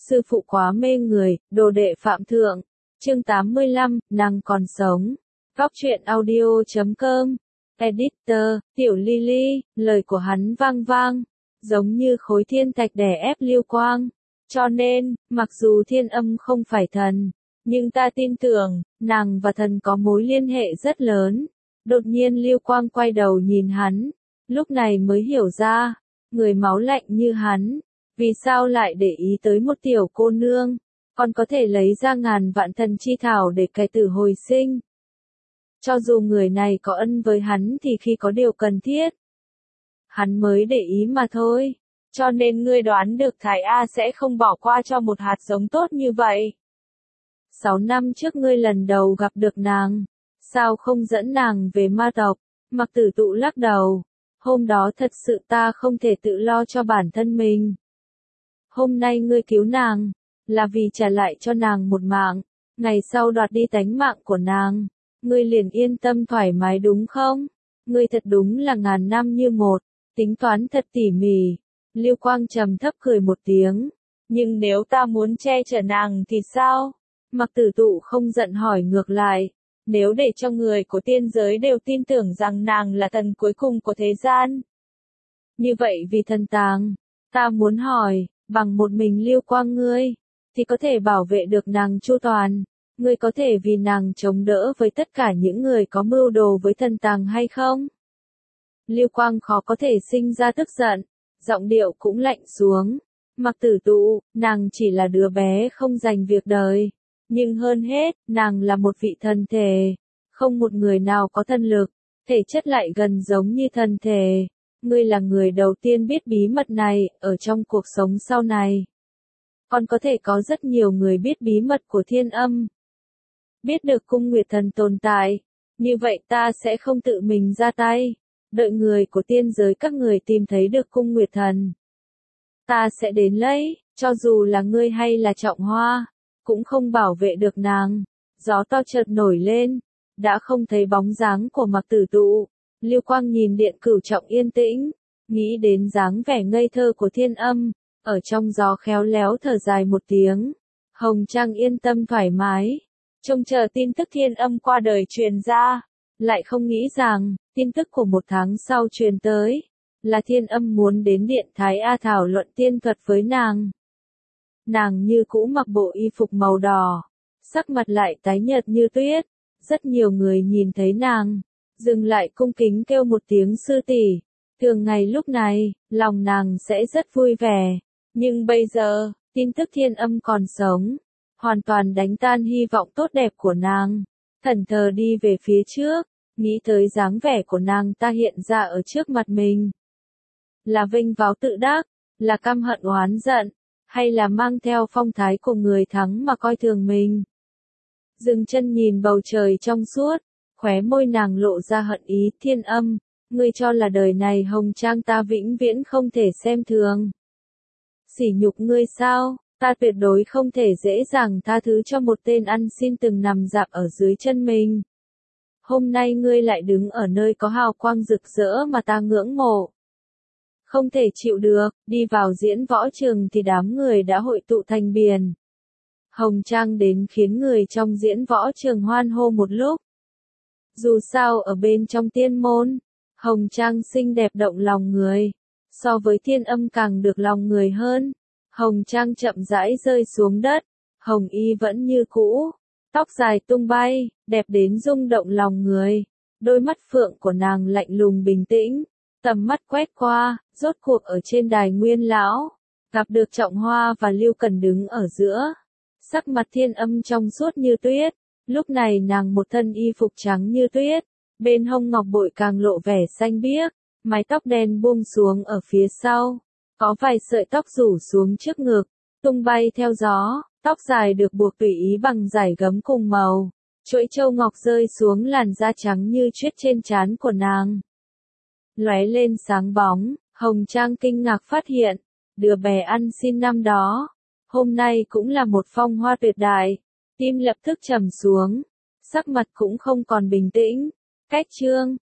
Sư phụ quá mê người, đồ đệ phạm thượng. Chương 85, nàng còn sống. Góc truyện audio.com. Editor, Tiểu Lily, lời của hắn vang vang, giống như khối thiên thạch đè ép Lưu Quang. Cho nên, mặc dù Thiên Âm không phải thần, nhưng ta tin tưởng, nàng và thần có mối liên hệ rất lớn. Đột nhiên Lưu Quang quay đầu nhìn hắn, lúc này mới hiểu ra, người máu lạnh như hắn, vì sao lại để ý tới một tiểu cô nương, còn có thể lấy ra ngàn vạn thần chi thảo để cải tử hồi sinh. Cho dù người này có ân với hắn thì khi có điều cần thiết, hắn mới để ý mà thôi. Cho nên ngươi đoán được Thái A sẽ không bỏ qua cho một hạt giống tốt như vậy. 6 năm trước ngươi lần đầu gặp được nàng, sao không dẫn nàng về ma tộc? Mặc Tử Tụ lắc đầu, hôm đó thật sự ta không thể tự lo cho bản thân mình. Hôm nay ngươi cứu nàng, là vì trả lại cho nàng một mạng, ngày sau đoạt đi tánh mạng của nàng, ngươi liền yên tâm thoải mái đúng không? Ngươi thật đúng là ngàn năm như một, tính toán thật tỉ mỉ. Lưu Quang trầm thấp cười một tiếng, nhưng nếu ta muốn che chở nàng thì sao? Mặc Tử Tụ không giận hỏi ngược lại, nếu để cho người của tiên giới đều tin tưởng rằng nàng là thần cuối cùng của thế gian. Như vậy vì thần tàng, ta muốn hỏi, bằng một mình Lưu Quang ngươi, thì có thể bảo vệ được nàng chu toàn, ngươi có thể vì nàng chống đỡ với tất cả những người có mưu đồ với thần tàng hay không? Lưu Quang khó có thể sinh ra tức giận, giọng điệu cũng lạnh xuống. Mặc Tử Tụ, nàng chỉ là đứa bé không dành việc đời, nhưng hơn hết, nàng là một vị thần thể, không một người nào có thần lực, thể chất lại gần giống như thần thể. Ngươi là người đầu tiên biết bí mật này, ở trong cuộc sống sau này. Còn có thể có rất nhiều người biết bí mật của Thiên Âm. Biết được cung nguyệt thần tồn tại, như vậy ta sẽ không tự mình ra tay, đợi người của tiên giới các người tìm thấy được cung nguyệt thần. Ta sẽ đến lấy, cho dù là ngươi hay là Trọng Hoa, cũng không bảo vệ được nàng. Gió to chợt nổi lên, đã không thấy bóng dáng của Mặc Tử Tụ. Lưu Quang nhìn Điện Cửu Trọng yên tĩnh, nghĩ đến dáng vẻ ngây thơ của Thiên Âm, ở trong gió khéo léo thở dài một tiếng. Hồng Trang yên tâm thoải mái, trông chờ tin tức Thiên Âm qua đời truyền ra, lại không nghĩ rằng, tin tức của một tháng sau truyền tới, là Thiên Âm muốn đến Điện Thái A thảo luận tiên thuật với nàng. Nàng như cũ mặc bộ y phục màu đỏ, sắc mặt lại tái nhợt như tuyết, rất nhiều người nhìn thấy nàng, dừng lại cung kính kêu một tiếng sư tỷ. Thường ngày lúc này, lòng nàng sẽ rất vui vẻ, nhưng bây giờ, tin tức Thiên Âm còn sống, hoàn toàn đánh tan hy vọng tốt đẹp của nàng. Thẫn thờ đi về phía trước, nghĩ tới dáng vẻ của nàng ta hiện ra ở trước mặt mình. Là vinh váo tự đắc, là căm hận oán giận, hay là mang theo phong thái của người thắng mà coi thường mình. Dừng chân nhìn bầu trời trong suốt, khóe môi nàng lộ ra hận ý. Thiên Âm, ngươi cho là đời này Hồng Trang ta vĩnh viễn không thể xem thường. Sỉ nhục ngươi sao? Ta tuyệt đối không thể dễ dàng tha thứ cho một tên ăn xin từng nằm dạp ở dưới chân mình. Hôm nay ngươi lại đứng ở nơi có hào quang rực rỡ mà ta ngưỡng mộ. Không thể chịu được, đi vào diễn võ trường thì đám người đã hội tụ thành biển. Hồng Trang đến khiến người trong diễn võ trường hoan hô một lúc. Dù sao ở bên trong tiên môn, Hồng Trang xinh đẹp động lòng người, so với Thiên Âm càng được lòng người hơn. Hồng Trang chậm rãi rơi xuống đất, hồng y vẫn như cũ, tóc dài tung bay, đẹp đến rung động lòng người. Đôi mắt phượng của nàng lạnh lùng bình tĩnh, tầm mắt quét qua, rốt cuộc ở trên đài Nguyên Lão, gặp được Trọng Hoa và Lưu Cần đứng ở giữa. Sắc mặt Thiên Âm trong suốt như tuyết, lúc này nàng một thân y phục trắng như tuyết, bên hông ngọc bội càng lộ vẻ xanh biếc, mái tóc đen buông xuống ở phía sau. Có vài sợi tóc rủ xuống trước ngực, tung bay theo gió, tóc dài được buộc tùy ý bằng dải gấm cùng màu. Chuỗi châu ngọc rơi xuống làn da trắng như tuyết trên trán của nàng. Lóe lên sáng bóng, Hồng Trang kinh ngạc phát hiện, đứa bé ăn xin năm đó, hôm nay cũng là một phong hoa tuyệt đại. Tim lập tức trầm xuống, sắc mặt cũng không còn bình tĩnh. Cách chương